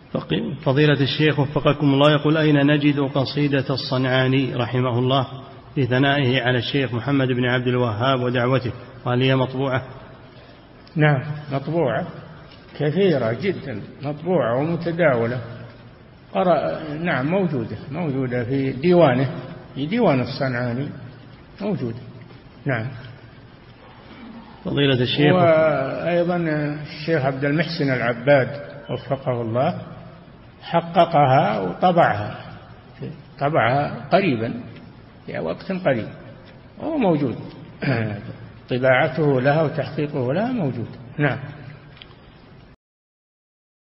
فضيلة الشيخ وفقكم الله، يقول: أين نجد قصيدة الصنعاني رحمه الله لثنائه على الشيخ محمد بن عبد الوهاب ودعوته، وهل هي مطبوعة؟ نعم مطبوعة كثيرة جدا، مطبوعة ومتداولة. نعم موجودة في ديوانه، في ديوان الصنعاني موجودة. نعم. فضيلة الشيخ. وأيضا الشيخ عبد المحسن العباد وفقه الله حققها وطبعها قريبا، في وقت قريب، وهو موجود. طباعته لها وتحقيقه لها موجود. نعم.